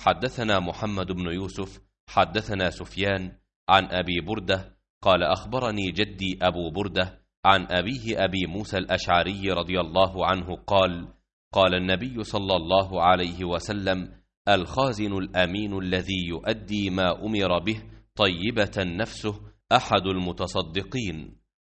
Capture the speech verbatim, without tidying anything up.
حدثنا محمد بن يوسف حدثنا سفيان عن أبي بردة قال أخبرني جدي أبو بردة عن أبيه أبي موسى الأشعري رضي الله عنه قال قال النبي صلى الله عليه وسلم: الخازن الأمين الذي يؤدي ما أمر به طيبة نفسه أحد المتصدقين.